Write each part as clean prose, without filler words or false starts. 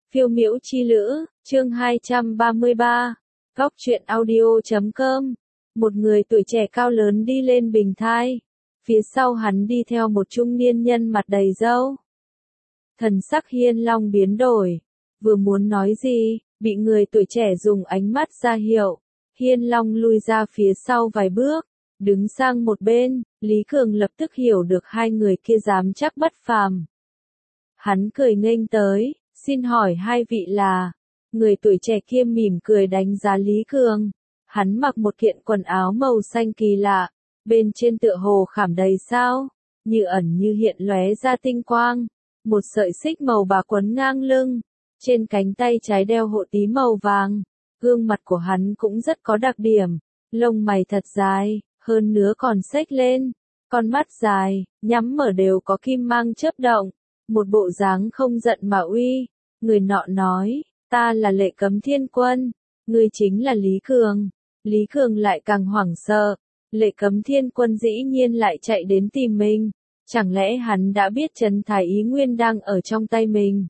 Phiêu miễu chi lữ, chương 233, góc truyện audio.com. Một người tuổi trẻ cao lớn đi lên bình thai. Phía sau hắn đi theo một trung niên nhân mặt đầy râu. Thần sắc Hiên Long biến đổi. Vừa muốn nói gì, bị người tuổi trẻ dùng ánh mắt ra hiệu. Hiên Long lui ra phía sau vài bước, đứng sang một bên. Lý Cường lập tức hiểu được hai người kia dám chắc bất phàm. Hắn cười nghênh tới, xin hỏi hai vị là. Người tuổi trẻ kia mỉm cười đánh giá Lý Cường. Hắn mặc một kiện quần áo màu xanh kỳ lạ, bên trên tựa hồ khảm đầy sao, như ẩn như hiện lóe ra tinh quang. Một sợi xích màu bạc quấn ngang lưng, trên cánh tay trái đeo hộ tí màu vàng. Gương mặt của hắn cũng rất có đặc điểm, lông mày thật dài, hơn nữa còn xếch lên, con mắt dài, nhắm mở đều có kim mang chớp động, một bộ dáng không giận mà uy. Người nọ nói, ta là Lệ Cấm Thiên Quân, ngươi chính là Lý Cường. Lý Cường lại càng hoảng sợ, Lệ Cấm Thiên Quân dĩ nhiên lại chạy đến tìm mình, chẳng lẽ hắn đã biết Trấn Thái Ý Nguyên đang ở trong tay mình.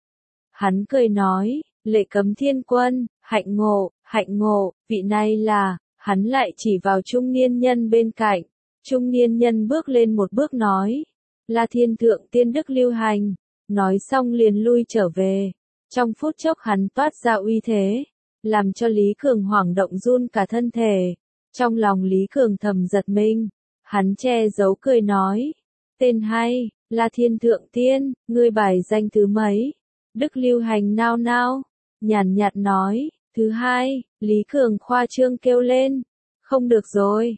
Hắn cười nói, Lệ Cấm Thiên Quân, hạnh ngộ, vị này là, hắn lại chỉ vào trung niên nhân bên cạnh. Trung niên nhân bước lên một bước nói, là Thiên Thượng Tiên Đức Lưu Hành, nói xong liền lui trở về. Trong phút chốc hắn toát ra uy thế, làm cho Lý Cường hoảng động run cả thân thể. Trong lòng Lý Cường thầm giật mình, hắn che giấu cười nói, tên hay, là Thiên Thượng Tiên, ngươi bài danh thứ mấy? Đức Lưu Hành nao nao, nhàn nhạt nói, thứ hai. Lý Cường khoa trương kêu lên, không được rồi,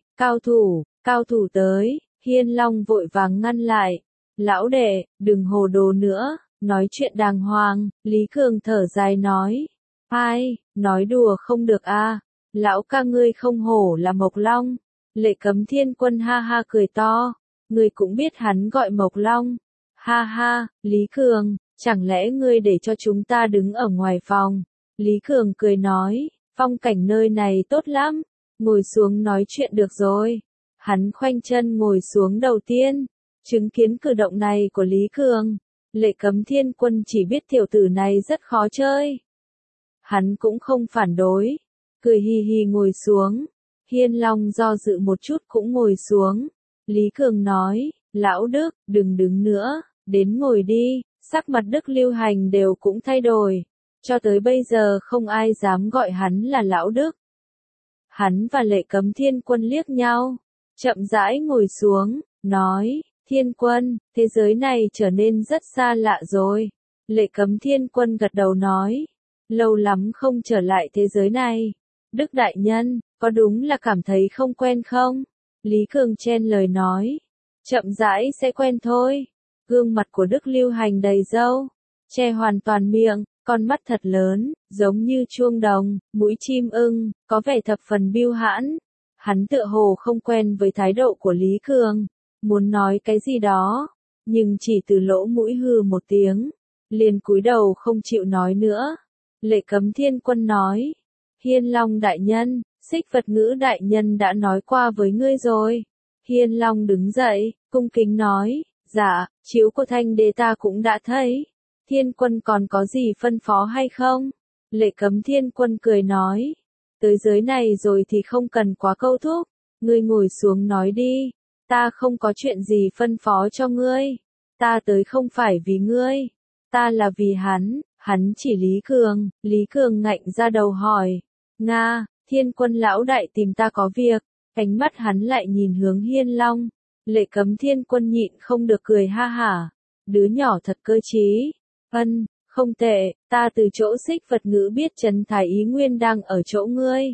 cao thủ tới. Hiên Long vội vàng ngăn lại, lão đệ, đừng hồ đồ nữa, nói chuyện đàng hoàng. Lý Cường thở dài nói, ai, nói đùa không được a, lão ca ngươi không hổ là Mộc Long. Lệ Cấm Thiên Quân ha ha cười to, ngươi cũng biết hắn gọi Mộc Long. Ha ha, Lý Cường, chẳng lẽ ngươi để cho chúng ta đứng ở ngoài phòng? Lý Cường cười nói, phong cảnh nơi này tốt lắm, ngồi xuống nói chuyện được rồi. Hắn khoanh chân ngồi xuống đầu tiên, chứng kiến cử động này của Lý Cường. Lệ Cấm Thiên Quân chỉ biết tiểu tử này rất khó chơi. Hắn cũng không phản đối, cười hì hì ngồi xuống. Hiên Long do dự một chút cũng ngồi xuống. Lý Cường nói, lão Đức, đừng đứng nữa, đến ngồi đi. Sắc mặt Đức Lưu Hành đều cũng thay đổi. Cho tới bây giờ không ai dám gọi hắn là lão Đức. Hắn và Lệ Cấm Thiên Quân liếc nhau, chậm rãi ngồi xuống, nói, Thiên Quân, thế giới này trở nên rất xa lạ rồi. Lệ Cấm Thiên Quân gật đầu nói, lâu lắm không trở lại thế giới này. Đức đại nhân, có đúng là cảm thấy không quen không? Lý Cường chen lời nói, chậm rãi sẽ quen thôi. Gương mặt của Đức Lưu Hành đầy râu, che hoàn toàn miệng, con mắt thật lớn, giống như chuông đồng, mũi chim ưng, có vẻ thập phần biêu hãn. Hắn tựa hồ không quen với thái độ của Lý Cường, muốn nói cái gì đó, nhưng chỉ từ lỗ mũi hừ một tiếng, liền cúi đầu không chịu nói nữa. Lệ Cấm Thiên Quân nói, Hiên Long đại nhân, Xích Vật Ngữ đại nhân đã nói qua với ngươi rồi. Hiên Long đứng dậy, cung kính nói, dạ, chiếu của Thanh Đế ta cũng đã thấy. Thiên Quân còn có gì phân phó hay không? Lệ Cấm Thiên Quân cười nói, tới giới này rồi thì không cần quá câu thúc, ngươi ngồi xuống nói đi, ta không có chuyện gì phân phó cho ngươi, ta tới không phải vì ngươi, ta là vì hắn chỉ Lý Cường ngạnh ra đầu hỏi, Nga, Thiên Quân lão đại tìm ta có việc. Ánh mắt hắn lại nhìn hướng Hiên Long. Lệ Cấm Thiên Quân nhịn không được cười ha hả, đứa nhỏ thật cơ trí. Không tệ, ta từ chỗ Xích Vật Ngữ biết Trấn Thái Ý Nguyên đang ở chỗ ngươi.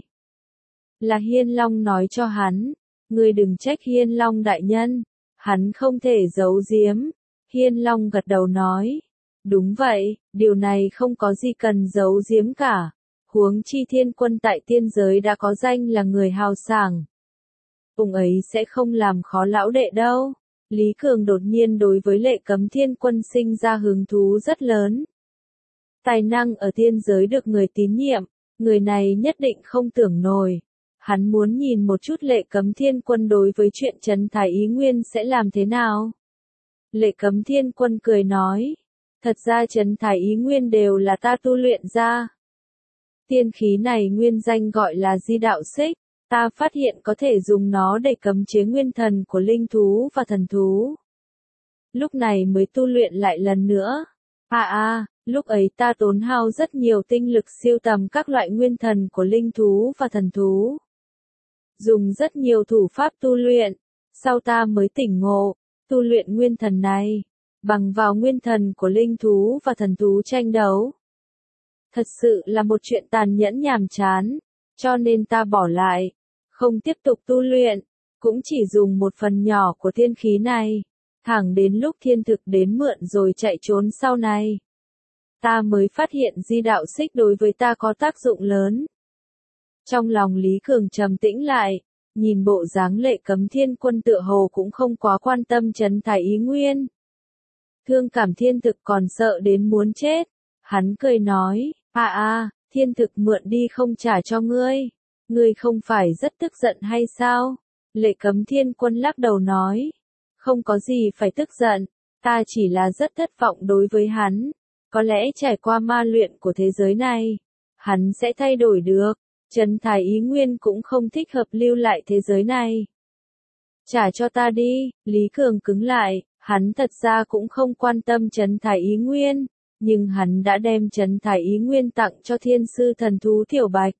Là Hiên Long nói cho hắn, ngươi đừng trách Hiên Long đại nhân, hắn không thể giấu giếm. Hiên Long gật đầu nói, đúng vậy, điều này không có gì cần giấu giếm cả. Huống chi Thiên Quân tại tiên giới đã có danh là người hào sảng. Ông ấy sẽ không làm khó lão đệ đâu. Lý Cường đột nhiên đối với Lệ Cấm Thiên Quân sinh ra hứng thú rất lớn. Tài năng ở tiên giới được người tín nhiệm, người này nhất định không tưởng nổi. Hắn muốn nhìn một chút Lệ Cấm Thiên Quân đối với chuyện Trấn Thái Ý Nguyên sẽ làm thế nào. Lệ Cấm Thiên Quân cười nói, Thật ra Trấn Thái Ý Nguyên đều là ta tu luyện ra. Tiên khí này nguyên danh gọi là Di Đạo Xích, ta phát hiện có thể dùng nó để cấm chế nguyên thần của linh thú và thần thú. Lúc này mới tu luyện lại lần nữa. Lúc ấy ta tốn hao rất nhiều tinh lực siêu tầm các loại nguyên thần của linh thú và thần thú. Dùng rất nhiều thủ pháp tu luyện, sau ta mới tỉnh ngộ, tu luyện nguyên thần này, bằng vào nguyên thần của linh thú và thần thú tranh đấu. Thật sự là một chuyện tàn nhẫn nhàm chán, cho nên ta bỏ lại, không tiếp tục tu luyện, cũng chỉ dùng một phần nhỏ của tiên khí này, thẳng đến lúc thiên thực đến mượn rồi chạy trốn sau này. Ta mới phát hiện Di Đạo Xích đối với ta có tác dụng lớn. Trong lòng Lý Cường trầm tĩnh lại, nhìn bộ dáng Lệ Cấm Thiên Quân tựa hồ cũng không quá quan tâm Trấn Thái Ý Nguyên. Thương cảm thiên thực còn sợ đến muốn chết. Hắn cười nói, thiên thực mượn đi không trả cho ngươi. Ngươi không phải rất tức giận hay sao? Lệ Cấm Thiên Quân lắc đầu nói, không có gì phải tức giận, ta chỉ là rất thất vọng đối với hắn. Có lẽ trải qua ma luyện của thế giới này, hắn sẽ thay đổi được. Trấn Thái Ý Nguyên cũng không thích hợp lưu lại thế giới này. Trả cho ta đi, Lý Cường cứng lại, hắn thật ra cũng không quan tâm Trấn Thái Ý Nguyên, nhưng hắn đã đem Trấn Thái Ý Nguyên tặng cho thiên sư thần thú Tiểu Bạch.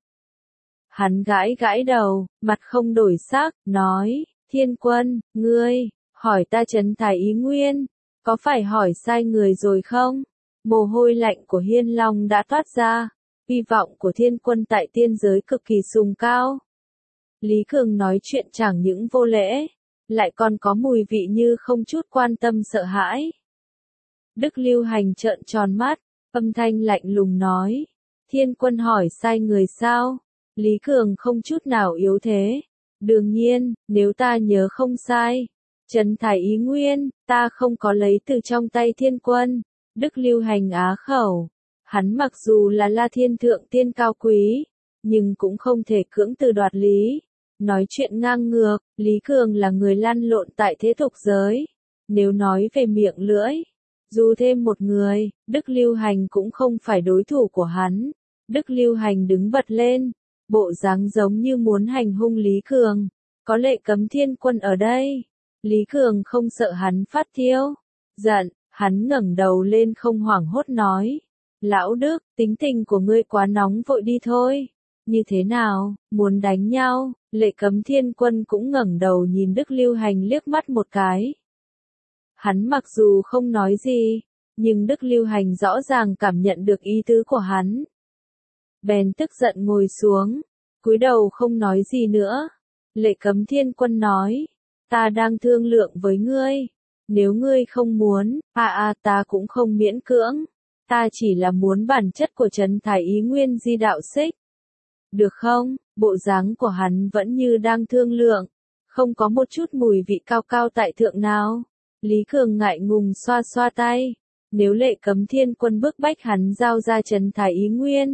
Hắn gãi gãi đầu, mặt không đổi sắc, nói, Thiên Quân, ngươi, hỏi ta Trấn Thái Ý Nguyên, có phải hỏi sai người rồi không? Mồ hôi lạnh của Hiên Long đã toát ra. Hy vọng của Thiên Quân tại tiên giới cực kỳ sùng cao. Lý Cường nói chuyện chẳng những vô lễ, lại còn có mùi vị như không chút quan tâm sợ hãi. Đức Lưu Hành trợn tròn mắt, âm thanh lạnh lùng nói, Thiên Quân hỏi sai người sao? Lý Cường không chút nào yếu thế. Đương nhiên, nếu ta nhớ không sai, Trấn Thái Ý Nguyên, ta không có lấy từ trong tay Thiên Quân. Đức Lưu Hành á khẩu. Hắn mặc dù là La Thiên Thượng Tiên cao quý, nhưng cũng không thể cưỡng từ đoạt lý. Nói chuyện ngang ngược, Lý Cường là người lăn lộn tại thế tục giới. Nếu nói về miệng lưỡi, dù thêm một người, Đức Lưu Hành cũng không phải đối thủ của hắn. Đức Lưu Hành đứng bật lên, bộ dáng giống như muốn hành hung Lý Cường. Có Lệ Cấm Thiên Quân ở đây. Lý Cường không sợ hắn phát thiêu giận, hắn ngẩng đầu lên không hoảng hốt nói. Lão Đức, tính tình của ngươi quá nóng vội đi thôi. Như thế nào, muốn đánh nhau? Lệ Cấm Thiên Quân cũng ngẩng đầu nhìn Đức Lưu Hành liếc mắt một cái. Hắn mặc dù không nói gì, nhưng Đức Lưu Hành rõ ràng cảm nhận được ý tứ của hắn. Bèn tức giận ngồi xuống, cúi đầu không nói gì nữa. Lệ Cấm Thiên Quân nói, ta đang thương lượng với ngươi. Nếu ngươi không muốn, ta cũng không miễn cưỡng. Ta chỉ là muốn bản chất của Trấn Thái Ý Nguyên Di Đạo Xích. Được không? Bộ dáng của hắn vẫn như đang thương lượng, không có một chút mùi vị cao cao tại thượng nào. Lý Cường ngại ngùng xoa xoa tay. Nếu Lệ Cấm Thiên Quân bức bách hắn giao ra Trấn Thái Ý Nguyên,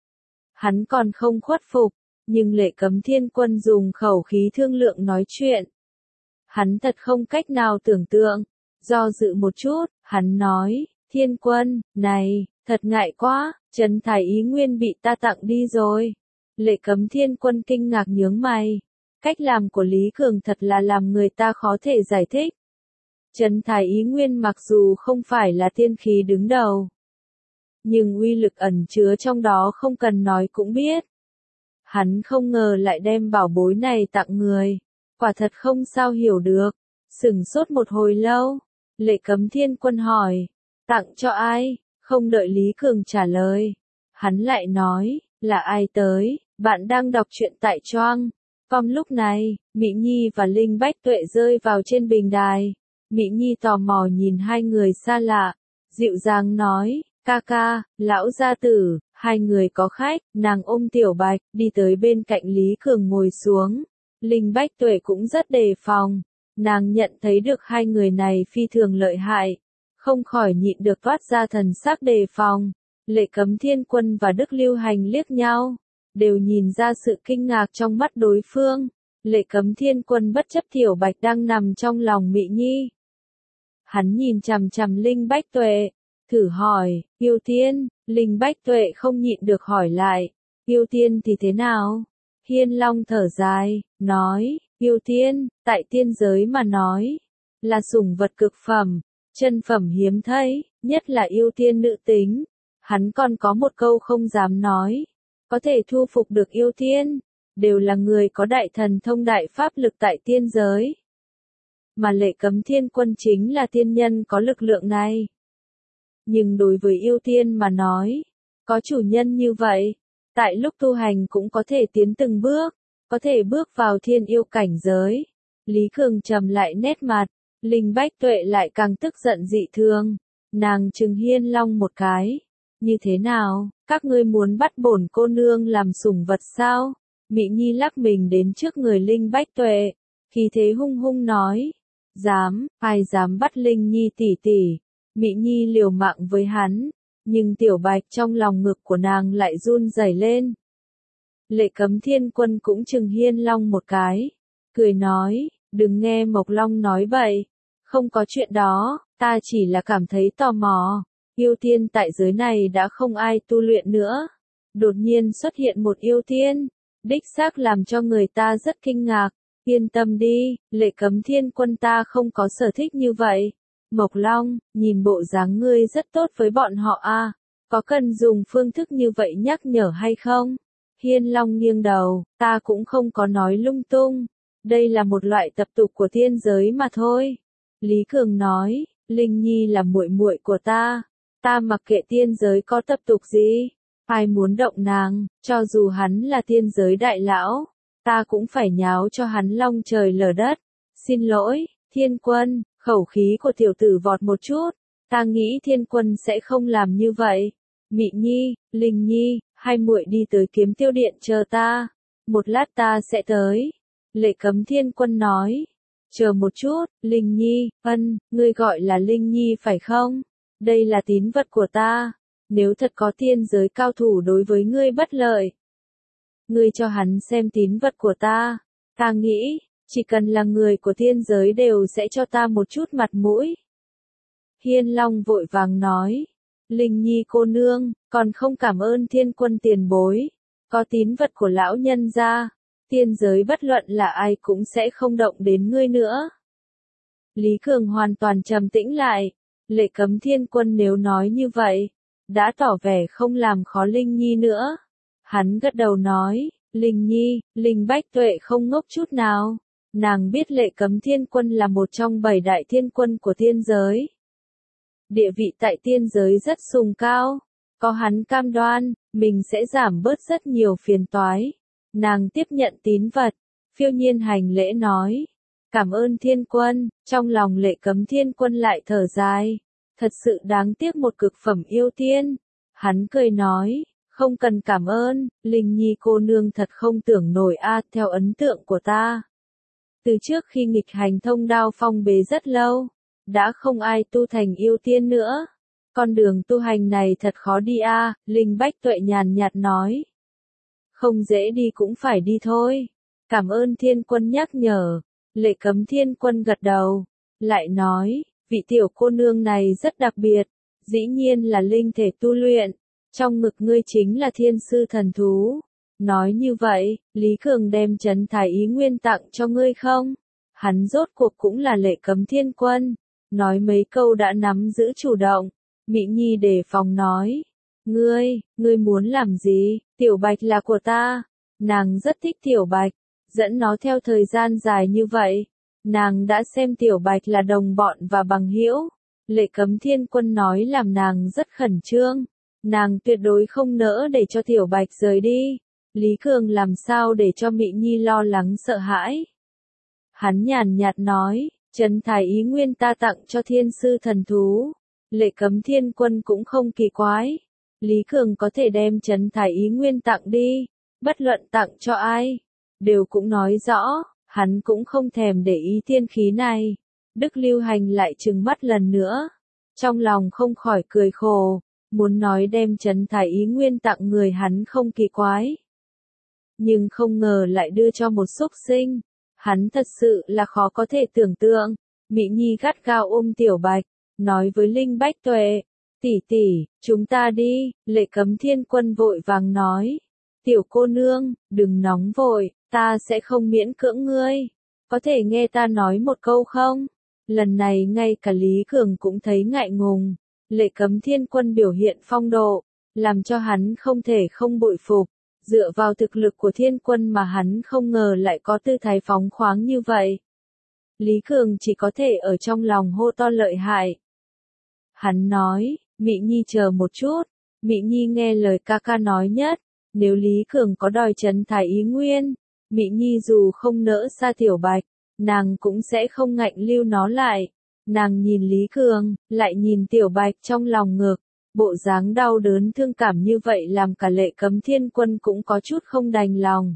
hắn còn không khuất phục, nhưng Lệ Cấm Thiên Quân dùng khẩu khí thương lượng nói chuyện. Hắn thật không cách nào tưởng tượng. Do dự một chút, hắn nói, Thiên Quân, này, thật ngại quá, Trấn Thái Ý Nguyên bị ta tặng đi rồi. Lệ Cấm Thiên Quân kinh ngạc nhướng mày. Cách làm của Lý Cường thật là làm người ta khó thể giải thích. Trấn Thái Ý Nguyên mặc dù không phải là tiên khí đứng đầu, nhưng uy lực ẩn chứa trong đó không cần nói cũng biết. Hắn không ngờ lại đem bảo bối này tặng người. Quả thật không sao hiểu được. Sửng sốt một hồi lâu, Lệ Cấm Thiên Quân hỏi, tặng cho ai? Không đợi Lý Cường trả lời, hắn lại nói, là ai tới? Bạn đang đọc truyện tại Choang. Com lúc này, Mị Nhi và Linh Bách Tuệ rơi vào trên bình đài. Mị Nhi tò mò nhìn hai người xa lạ, dịu dàng nói, ca ca, lão gia tử, hai người có khách. Nàng ôm Tiểu Bạch, đi tới bên cạnh Lý Cường ngồi xuống. Linh Bách Tuệ cũng rất đề phòng. Nàng nhận thấy được hai người này phi thường lợi hại, không khỏi nhịn được toát ra thần sắc đề phòng. Lệ Cấm Thiên Quân và Đức Lưu Hành liếc nhau, đều nhìn ra sự kinh ngạc trong mắt đối phương. Lệ Cấm Thiên Quân bất chấp Tiểu Bạch đang nằm trong lòng Mị Nhi. Hắn nhìn chằm chằm Linh Bách Tuệ, thử hỏi, yêu tiên, Linh Bách Tuệ không nhịn được hỏi lại, yêu tiên thì thế nào? Hiên Long thở dài, nói, yêu tiên, tại tiên giới mà nói, là sủng vật cực phẩm, chân phẩm hiếm thấy, nhất là yêu tiên nữ tính. Hắn còn có một câu không dám nói, có thể thu phục được yêu tiên, đều là người có đại thần thông đại pháp lực tại tiên giới. Mà Lệ Cấm Thiên Quân chính là tiên nhân có lực lượng này. Nhưng đối với yêu tiên mà nói, có chủ nhân như vậy, tại lúc tu hành cũng có thể tiến từng bước, có thể bước vào thiên yêu cảnh giới. Lý Cường trầm lại nét mặt, Linh Bách Tuệ lại càng tức giận dị thường, nàng trừng Hiên Long một cái. Như thế nào, các ngươi muốn bắt bổn cô nương làm sủng vật sao? Mị Nhi lắc mình đến trước người Linh Bách Tuệ, khí thế hung hung nói, dám, ai dám bắt Linh Nhi tỷ tỷ? Mị Nhi liều mạng với hắn, nhưng Tiểu Bạch trong lòng ngực của nàng lại run rẩy lên. Lệ Cấm Thiên Quân cũng trừng Hiên Long một cái, cười nói, đừng nghe Mộc Long nói bậy, không có chuyện đó, ta chỉ là cảm thấy tò mò. Yêu tiên tại giới này đã không ai tu luyện nữa. Đột nhiên xuất hiện một yêu tiên, đích xác làm cho người ta rất kinh ngạc. Yên tâm đi, Lệ Cấm Thiên Quân ta không có sở thích như vậy. Mộc Long, nhìn bộ dáng ngươi rất tốt với bọn họ à, có cần dùng phương thức như vậy nhắc nhở hay không? Hiên Long nghiêng đầu, ta cũng không có nói lung tung. Đây là một loại tập tục của thiên giới mà thôi. Lý Cường nói, Linh Nhi là muội muội của ta. Ta mặc kệ tiên giới có tập tục gì, ai muốn động nàng, cho dù hắn là tiên giới đại lão, ta cũng phải nháo cho hắn long trời lở đất. Xin lỗi, Thiên Quân, khẩu khí của tiểu tử vọt một chút, ta nghĩ Thiên Quân sẽ không làm như vậy. Mị Nhi, Linh Nhi, hai muội đi tới Kiếm Tiêu Điện chờ ta, một lát ta sẽ tới. Lệ Cấm Thiên Quân nói, chờ một chút, Linh Nhi, ngươi gọi là Linh Nhi phải không? Đây là tín vật của ta, nếu thật có tiên giới cao thủ đối với ngươi bất lợi, ngươi cho hắn xem tín vật của ta, ta nghĩ, chỉ cần là người của tiên giới đều sẽ cho ta một chút mặt mũi. Hiên Long vội vàng nói, Linh Nhi cô nương, còn không cảm ơn Thiên Quân tiền bối, có tín vật của lão nhân gia, tiên giới bất luận là ai cũng sẽ không động đến ngươi nữa. Lý Cường hoàn toàn trầm tĩnh lại. Lệ Cấm Thiên Quân nếu nói như vậy, đã tỏ vẻ không làm khó Linh Nhi nữa. Hắn gật đầu nói, Linh Nhi, Linh Bách Tuệ không ngốc chút nào. Nàng biết Lệ Cấm Thiên Quân là một trong 7 đại thiên quân của tiên giới. Địa vị tại tiên giới rất sùng cao. Có hắn cam đoan, mình sẽ giảm bớt rất nhiều phiền toái. Nàng tiếp nhận tín vật, phiêu nhiên hành lễ nói. Cảm ơn Thiên Quân, trong lòng Lệ Cấm Thiên Quân lại thở dài. Thật sự đáng tiếc một cực phẩm yêu tiên. Hắn cười nói, không cần cảm ơn, Linh Nhi cô nương thật không tưởng nổi a, theo ấn tượng của ta. Từ trước khi nghịch hành thông đao phong bế rất lâu, đã không ai tu thành yêu tiên nữa. Con đường tu hành này thật khó đi a, Linh Bách Tuệ nhàn nhạt nói. Không dễ đi cũng phải đi thôi. Cảm ơn Thiên Quân nhắc nhở. Lệ Cấm Thiên Quân gật đầu, lại nói, vị tiểu cô nương này rất đặc biệt, dĩ nhiên là linh thể tu luyện, trong ngực ngươi chính là thiên sư thần thú. Nói như vậy, Lý Cường đem Trấn Thái Ý Nguyên tặng cho ngươi không? Hắn rốt cuộc cũng là Lệ Cấm Thiên Quân, nói mấy câu đã nắm giữ chủ động. Mị Nhi đề phòng nói, ngươi muốn làm gì? Tiểu Bạch là của ta. Nàng rất thích Tiểu Bạch. Dẫn nó theo thời gian dài như vậy, nàng đã xem Tiểu Bạch là đồng bọn và bằng hữu. Lệ Cấm Thiên Quân nói làm nàng rất khẩn trương, nàng tuyệt đối không nỡ để cho Tiểu Bạch rời đi. Lý Cường làm sao để cho Mị Nhi lo lắng sợ hãi. Hắn nhàn nhạt nói, Trấn Thái Ý Nguyên ta tặng cho thiên sư thần thú. Lệ Cấm Thiên Quân cũng không kỳ quái. Lý Cường có thể đem Trấn Thái Ý Nguyên tặng đi, bất luận tặng cho ai, đều cũng nói rõ, hắn cũng không thèm để ý tiên khí này. Đức Lưu Hành lại trừng mắt lần nữa, trong lòng không khỏi cười khổ, muốn nói đem Trấn Thái Ý Nguyên tặng người hắn không kỳ quái. Nhưng không ngờ lại đưa cho một súc sinh, hắn thật sự là khó có thể tưởng tượng. Mị Nhi gắt gao ôm Tiểu Bạch, nói với Linh Bách Tuệ, Tỷ tỷ, chúng ta đi, Lệ Cấm Thiên Quân vội vàng nói. Tiểu cô nương, đừng nóng vội, ta sẽ không miễn cưỡng ngươi. Có thể nghe ta nói một câu không? Lần này ngay cả Lý Cường cũng thấy ngại ngùng. Lệ Cấm Thiên Quân biểu hiện phong độ, làm cho hắn không thể không bội phục. Dựa vào thực lực của Thiên Quân mà hắn không ngờ lại có tư thái phóng khoáng như vậy. Lý Cường chỉ có thể ở trong lòng hô to lợi hại. Hắn nói, Mị Nhi chờ một chút, Mị Nhi nghe lời ca ca nói nhất, nếu Lý Cường có đòi trấn thái ý nguyên, Mị Nhi dù không nỡ xa Tiểu Bạch, nàng cũng sẽ không ngạnh lưu nó lại. Nàng nhìn Lý Cường, lại nhìn Tiểu Bạch trong lòng ngực, bộ dáng đau đớn thương cảm như vậy làm cả Lệ Cấm Thiên Quân cũng có chút không đành lòng.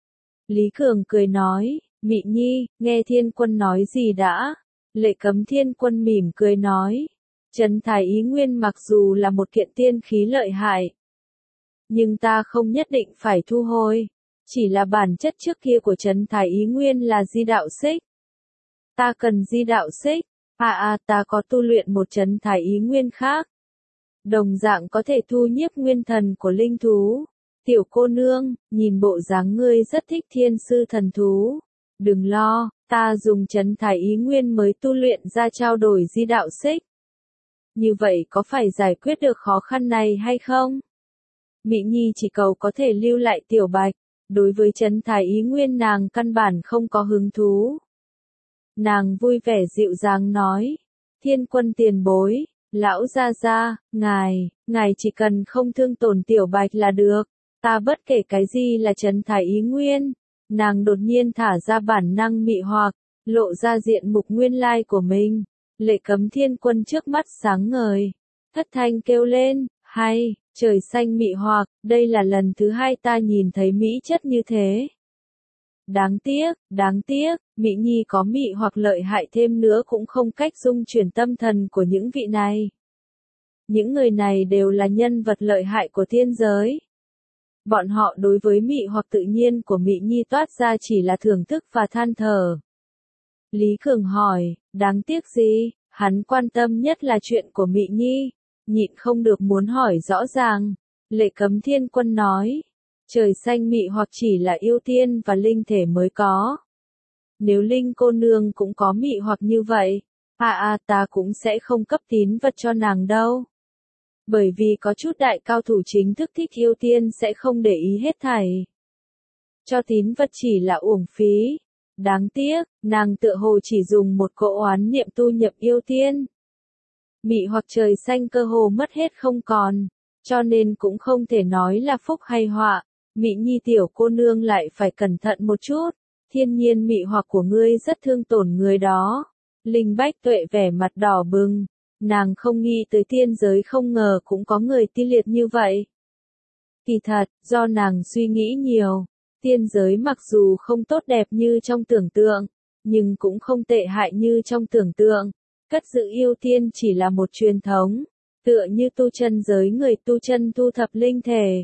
Lý Cường cười nói, Mị Nhi, nghe Thiên Quân nói gì đã? Lệ Cấm Thiên Quân mỉm cười nói, trấn thái ý nguyên mặc dù là một kiện tiên khí lợi hại, nhưng ta không nhất định phải thu hồi, chỉ là bản chất trước kia của trấn thái ý nguyên là di đạo xích. Ta cần di đạo xích, ta có tu luyện một trấn thái ý nguyên khác. Đồng dạng có thể thu nhiếp nguyên thần của linh thú. Tiểu cô nương, nhìn bộ dáng ngươi rất thích thiên sư thần thú. Đừng lo, ta dùng trấn thái ý nguyên mới tu luyện ra trao đổi di đạo xích. Như vậy có phải giải quyết được khó khăn này hay không? Mị Nhi chỉ cầu có thể lưu lại Tiểu Bạch, đối với trấn thái ý nguyên nàng căn bản không có hứng thú. Nàng vui vẻ dịu dàng nói, Thiên Quân tiền bối, lão gia gia, ngài chỉ cần không thương tổn Tiểu Bạch là được, ta bất kể cái gì là trấn thái ý nguyên. Nàng đột nhiên thả ra bản năng mị hoặc, lộ ra diện mục nguyên lai của mình. Lệ Cấm Thiên Quân trước mắt sáng ngời, thất thanh kêu lên, hay, trời xanh mị hoặc, đây là lần thứ hai ta nhìn thấy mỹ chất như thế. Đáng tiếc, Mị Nhi có mị hoặc lợi hại thêm nữa cũng không cách dung chuyển tâm thần của những vị này. Những người này đều là nhân vật lợi hại của thiên giới. Bọn họ đối với mị hoặc tự nhiên của Mị Nhi toát ra chỉ là thưởng thức và than thở. Lý Cường hỏi, đáng tiếc gì? Hắn quan tâm nhất là chuyện của Mị Nhi, nhịn không được muốn hỏi rõ ràng. Lệ Cấm Thiên Quân nói, trời xanh mị hoặc chỉ là yêu tiên và linh thể mới có. Nếu linh cô nương cũng có mị hoặc như vậy, ta cũng sẽ không cấp tín vật cho nàng đâu. Bởi vì có chút đại cao thủ chính thức thích yêu tiên sẽ không để ý hết thảy. Cho tín vật chỉ là uổng phí. Đáng tiếc, nàng tựa hồ chỉ dùng một cỗ oán niệm tu nhập yêu tiên. Mị hoặc trời xanh cơ hồ mất hết không còn, cho nên cũng không thể nói là phúc hay họa. Mị Nhi tiểu cô nương lại phải cẩn thận một chút, thiên nhiên mị hoặc của ngươi rất thương tổn người đó. Linh Bách Tuệ vẻ mặt đỏ bừng, nàng không nghĩ tới tiên giới không ngờ cũng có người ti liệt như vậy. Kỳ thật, do nàng suy nghĩ nhiều, tiên giới mặc dù không tốt đẹp như trong tưởng tượng, nhưng cũng không tệ hại như trong tưởng tượng. Cất giữ yêu tiên chỉ là một truyền thống, tựa như tu chân giới người tu chân thu thập linh thể.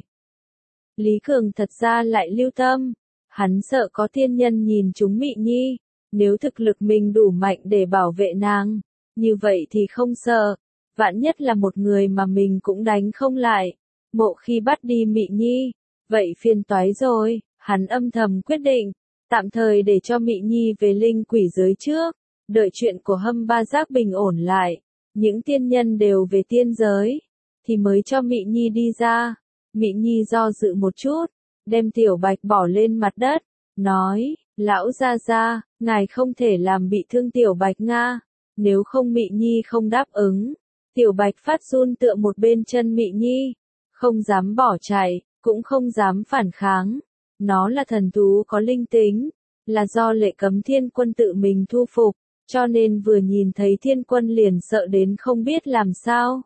Lý Cường thật ra lại lưu tâm, hắn sợ có thiên nhân nhìn chúng Mị Nhi, nếu thực lực mình đủ mạnh để bảo vệ nàng, như vậy thì không sợ, vạn nhất là một người mà mình cũng đánh không lại, mộ khi bắt đi Mị Nhi, vậy phiền toái rồi. Hắn âm thầm quyết định, tạm thời để cho Mị Nhi về linh quỷ giới trước, đợi chuyện của Hâm Ba Giác bình ổn lại, những tiên nhân đều về tiên giới, thì mới cho Mị Nhi đi ra. Mị Nhi do dự một chút, đem Tiểu Bạch bỏ lên mặt đất, nói, lão gia gia, ngài không thể làm bị thương Tiểu Bạch Nga, nếu không Mị Nhi không đáp ứng. Tiểu Bạch phát run tựa một bên chân Mị Nhi, không dám bỏ chạy, cũng không dám phản kháng. Nó là thần thú có linh tính, là do Lệ Cấm Thiên Quân tự mình thu phục, cho nên vừa nhìn thấy Thiên Quân liền sợ đến không biết làm sao.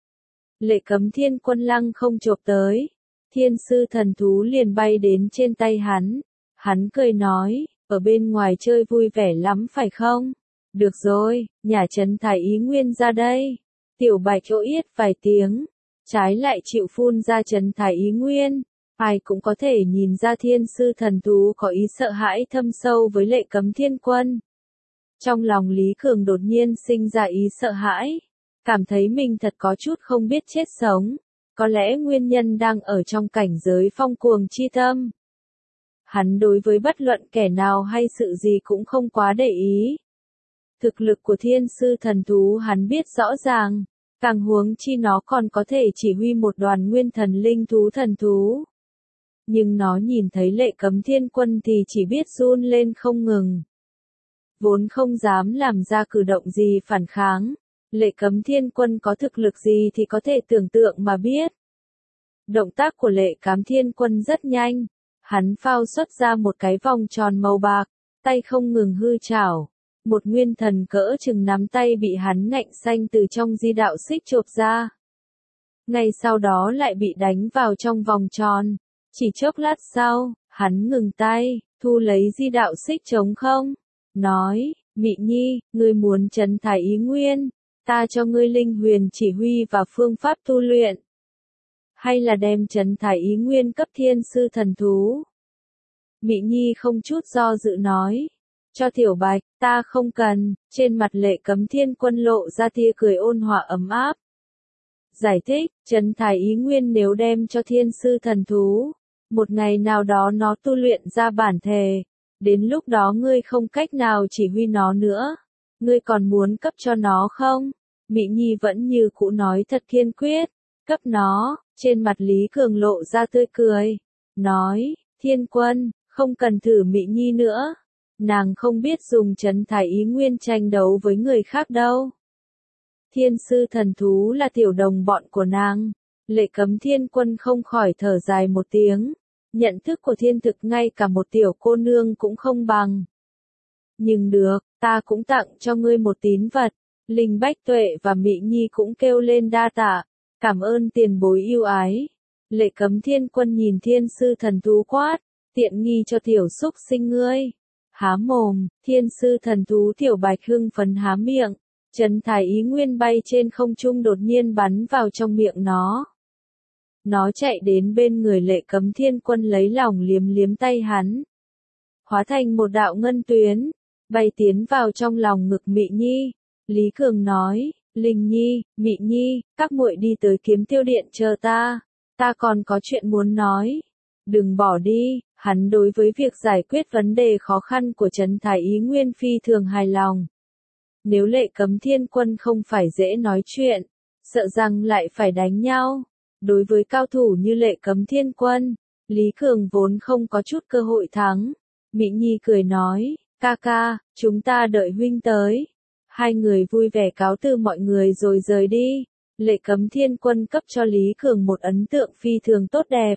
Lệ Cấm Thiên Quân lăng không chộp tới, thiên sư thần thú liền bay đến trên tay hắn. Hắn cười nói, ở bên ngoài chơi vui vẻ lắm phải không? Được rồi, nhà trấn thái ý nguyên ra đây. Tiểu Bạch ỗ yết vài tiếng, trái lại chịu phun ra trấn thái ý nguyên. Ai cũng có thể nhìn ra thiên sư thần thú có ý sợ hãi thâm sâu với Lệ Cấm Thiên Quân. Trong lòng Lý Cường đột nhiên sinh ra ý sợ hãi. cảm thấy mình thật có chút không biết chết sống. Có lẽ nguyên nhân đang ở trong cảnh giới phong cuồng chi tâm. Hắn đối với bất luận kẻ nào hay sự gì cũng không quá để ý. Thực lực của thiên sư thần thú hắn biết rõ ràng, càng huống chi nó còn có thể chỉ huy một đoàn nguyên thần linh thú thần thú. Nhưng nó nhìn thấy Lệ Cấm Thiên Quân thì chỉ biết run lên không ngừng. Vốn không dám làm ra cử động gì phản kháng, Lệ Cấm Thiên Quân có thực lực gì thì có thể tưởng tượng mà biết. Động tác của Lệ Cấm Thiên Quân rất nhanh, hắn phao xuất ra một cái vòng tròn màu bạc, tay không ngừng hư chảo. Một nguyên thần cỡ chừng nắm tay bị hắn ngạnh xanh từ trong di đạo xích chộp ra. Ngay sau đó lại bị đánh vào trong vòng tròn. Chỉ chốc lát sau, hắn ngừng tay, thu lấy di đạo xích trống không. Nói, Mị Nhi, ngươi muốn trấn thái ý nguyên, ta cho ngươi linh huyền chỉ huy và phương pháp tu luyện. Hay là đem trấn thái ý nguyên cấp thiên sư thần thú? Mị Nhi không chút do dự nói. Cho Tiểu Bạch, ta không cần, trên mặt Lệ Cấm Thiên Quân lộ ra tia cười ôn hòa ấm áp. Giải thích, trấn thái ý nguyên nếu đem cho thiên sư thần thú, một ngày nào đó nó tu luyện ra bản thể, đến lúc đó ngươi không cách nào chỉ huy nó nữa, ngươi còn muốn cấp cho nó không? Mị Nhi vẫn như cũ nói thật kiên quyết, cấp nó, trên mặt Lý Cường lộ ra tươi cười, nói, Thiên Quân, không cần thử Mị Nhi nữa. Nàng không biết dùng trấn thái ý nguyên tranh đấu với người khác đâu. Thiên sư thần thú là tiểu đồng bọn của nàng. Lệ Cấm Thiên Quân không khỏi thở dài một tiếng. Nhận thức của thiên thực ngay cả một tiểu cô nương cũng không bằng. Nhưng được, ta cũng tặng cho ngươi một tín vật. Linh Bách Tuệ và Mị Nhi cũng kêu lên đa tạ. Cảm ơn tiền bối yêu ái. Lệ Cấm Thiên Quân nhìn thiên sư thần thú quát. Tiện nghi cho tiểu xúc sinh ngươi. Há mồm, thiên sư thần thú Tiểu Bạch hưng phấn há miệng, trấn thái ý nguyên bay trên không trung đột nhiên bắn vào trong miệng nó. Nó chạy đến bên người Lệ Cấm Thiên Quân lấy lòng liếm liếm tay hắn. Hóa thành một đạo ngân tuyến, bay tiến vào trong lòng ngực Mị Nhi. Lý Cường nói, Linh Nhi, Mị Nhi, các muội đi tới Kiếm Tiêu Điện chờ ta còn có chuyện muốn nói. Đừng bỏ đi. Hắn đối với việc giải quyết vấn đề khó khăn của trấn thái ý nguyên phi thường hài lòng. Nếu Lệ Cấm Thiên Quân không phải dễ nói chuyện, sợ rằng lại phải đánh nhau. Đối với cao thủ như Lệ Cấm Thiên Quân, Lý Cường vốn không có chút cơ hội thắng. Mị Nhi cười nói, ca ca, chúng ta đợi huynh tới. Hai người vui vẻ cáo từ mọi người rồi rời đi. Lệ Cấm Thiên Quân cấp cho Lý Cường một ấn tượng phi thường tốt đẹp.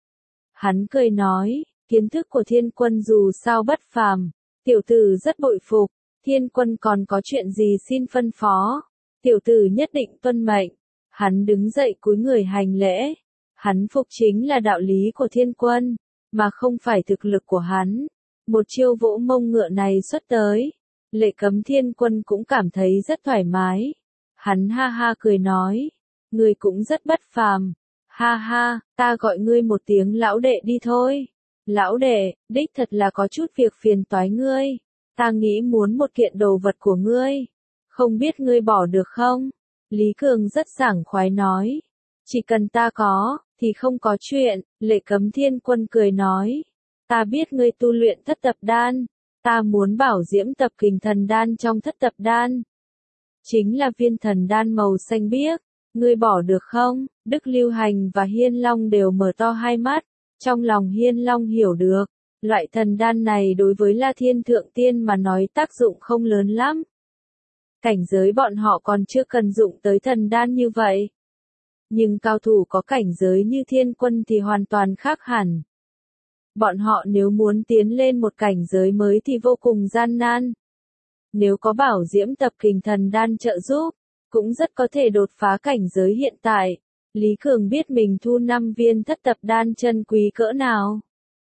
Hắn cười nói, kiến thức của Thiên Quân dù sao bất phàm, tiểu tử rất bội phục, Thiên Quân còn có chuyện gì xin phân phó, tiểu tử nhất định tuân mệnh. Hắn đứng dậy cúi người hành lễ, hắn phục chính là đạo lý của Thiên Quân, mà không phải thực lực của hắn. Một chiêu vỗ mông ngựa này xuất tới, Lệ Cấm Thiên Quân cũng cảm thấy rất thoải mái. Hắn ha ha cười nói, người cũng rất bất phàm. Ha ha, ta gọi ngươi một tiếng lão đệ đi thôi. Lão đệ, đích thật là có chút việc phiền toái ngươi. Ta nghĩ muốn một kiện đồ vật của ngươi. Không biết ngươi bỏ được không? Lý Cường rất sảng khoái nói. Chỉ cần ta có, thì không có chuyện. Lệ Cấm Thiên Quân cười nói. Ta biết ngươi tu luyện thất tập đan. Ta muốn bảo diễm tập kình thần đan trong thất tập đan. Chính là viên thần đan màu xanh biếc. Ngươi bỏ được không? Đức Lưu Hành và Hiên Long đều mở to hai mắt. Trong lòng Hiên Long hiểu được. Loại thần đan này đối với La Thiên Thượng Tiên mà nói tác dụng không lớn lắm. Cảnh giới bọn họ còn chưa cần dụng tới thần đan như vậy. Nhưng cao thủ có cảnh giới như Thiên Quân thì hoàn toàn khác hẳn. Bọn họ nếu muốn tiến lên một cảnh giới mới thì vô cùng gian nan. Nếu có bảo diễm tập kình thần đan trợ giúp, cũng rất có thể đột phá cảnh giới hiện tại. Lý Cường biết mình thu 5 viên thất tập đan chân quý cỡ nào.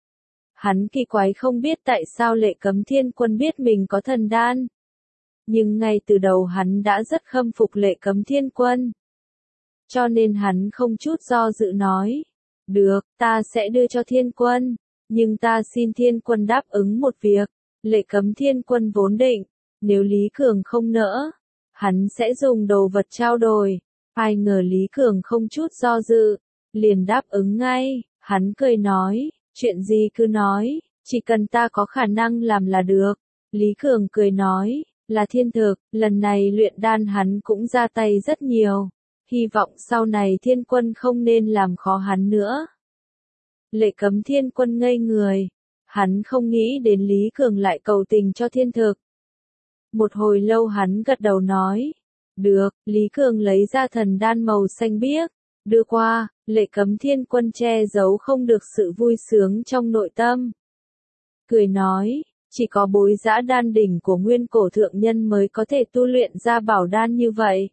Hắn kỳ quái không biết tại sao Lệ Cấm Thiên Quân biết mình có thần đan. Nhưng ngay từ đầu hắn đã rất khâm phục Lệ Cấm Thiên Quân. Cho nên hắn không chút do dự nói. Được, ta sẽ đưa cho Thiên Quân. Nhưng ta xin Thiên Quân đáp ứng một việc. Lệ Cấm Thiên Quân vốn định, nếu Lý Cường không nỡ, hắn sẽ dùng đồ vật trao đổi. Ai ngờ Lý Cường không chút do dự, liền đáp ứng ngay, hắn cười nói, chuyện gì cứ nói, chỉ cần ta có khả năng làm là được. Lý Cường cười nói, là thiên thực, lần này luyện đan hắn cũng ra tay rất nhiều, hy vọng sau này Thiên Quân không nên làm khó hắn nữa. Lệ Cấm Thiên Quân ngây người, hắn không nghĩ đến Lý Cường lại cầu tình cho thiên thực. Một hồi lâu hắn gật đầu nói, được. Lý Cường lấy ra thần đan màu xanh biếc, đưa qua. Lệ Cấm Thiên Quân che giấu không được sự vui sướng trong nội tâm. Cười nói, chỉ có bối giã đan đỉnh của nguyên cổ thượng nhân mới có thể tu luyện ra bảo đan như vậy.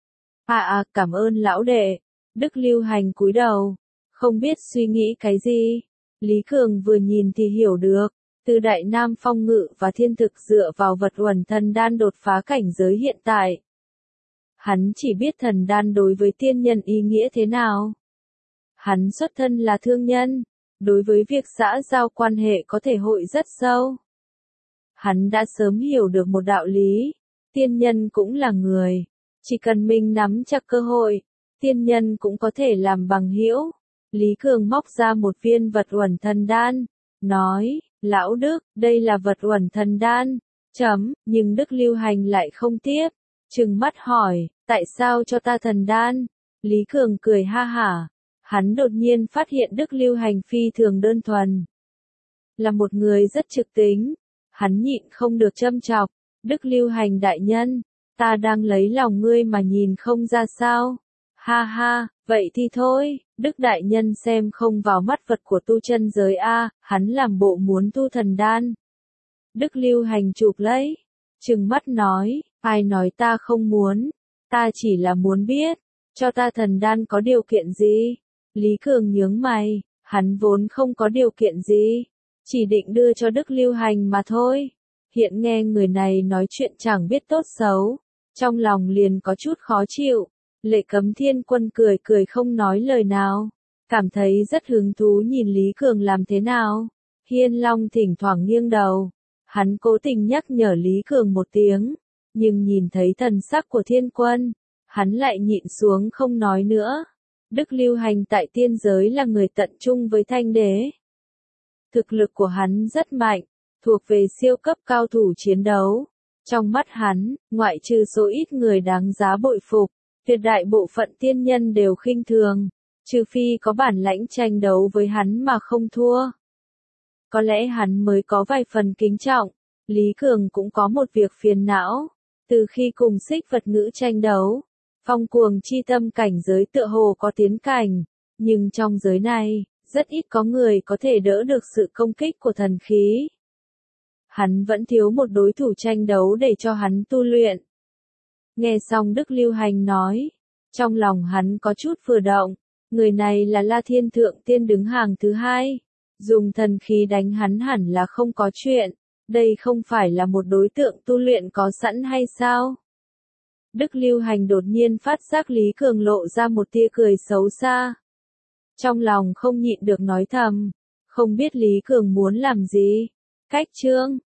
Cảm ơn lão đệ. Đức Lưu Hành cúi đầu, không biết suy nghĩ cái gì. Lý Cường vừa nhìn thì hiểu được, từ Đại Nam Phong Ngự và thiên thực dựa vào vật uẩn thần đan đột phá cảnh giới hiện tại. Hắn chỉ biết thần đan đối với tiên nhân ý nghĩa thế nào. Hắn xuất thân là thương nhân, đối với việc xã giao quan hệ có thể hội rất sâu. Hắn đã sớm hiểu được một đạo lý, tiên nhân cũng là người, chỉ cần mình nắm chắc cơ hội, tiên nhân cũng có thể làm bằng hữu. Lý Cường móc ra một viên vật uẩn thần đan, nói, lão Đức, đây là vật uẩn thần đan, nhưng Đức Lưu Hành lại không tiếp, trừng mắt hỏi, tại sao cho ta thần đan? Lý Cường cười ha hả, hắn đột nhiên phát hiện Đức Lưu Hành phi thường đơn thuần. Là một người rất trực tính, hắn nhịn không được châm chọc, Đức Lưu Hành đại nhân, ta đang lấy lòng ngươi mà nhìn không ra sao? Ha ha, vậy thì thôi, Đức đại nhân xem không vào mắt vật của tu chân giới a, hắn làm bộ muốn tu thần đan. Đức Lưu Hành chụp lấy, trừng mắt nói, ai nói ta không muốn, ta chỉ là muốn biết, cho ta thần đan có điều kiện gì? Lý Cường nhướng mày, hắn vốn không có điều kiện gì, chỉ định đưa cho Đức Lưu Hành mà thôi. Hiện nghe người này nói chuyện chẳng biết tốt xấu, trong lòng liền có chút khó chịu. Lệ Cấm Thiên Quân cười cười không nói lời nào, cảm thấy rất hứng thú nhìn Lý Cường làm thế nào. Hiên Long thỉnh thoảng nghiêng đầu, hắn cố tình nhắc nhở Lý Cường một tiếng, nhưng nhìn thấy thần sắc của Thiên Quân, hắn lại nhịn xuống không nói nữa. Đức Lưu Hành tại tiên giới là người tận trung với Thanh Đế. Thực lực của hắn rất mạnh, thuộc về siêu cấp cao thủ chiến đấu. Trong mắt hắn, ngoại trừ số ít người đáng giá bội phục, tuyệt đại bộ phận tiên nhân đều khinh thường, trừ phi có bản lãnh tranh đấu với hắn mà không thua. Có lẽ hắn mới có vài phần kính trọng. Lý Cường cũng có một việc phiền não, từ khi cùng Xích Vật Ngữ tranh đấu, phong cuồng chi tâm cảnh giới tựa hồ có tiến cảnh, nhưng trong giới này, rất ít có người có thể đỡ được sự công kích của thần khí. Hắn vẫn thiếu một đối thủ tranh đấu để cho hắn tu luyện. Nghe xong Đức Lưu Hành nói, trong lòng hắn có chút vừa động, người này là La Thiên Thượng Tiên đứng hàng thứ hai, dùng thần khí đánh hắn hẳn là không có chuyện, đây không phải là một đối tượng tu luyện có sẵn hay sao? Đức Lưu Hành đột nhiên phát giác Lý Cường lộ ra một tia cười xấu xa. Trong lòng không nhịn được nói thầm, không biết Lý Cường muốn làm gì. Cách chương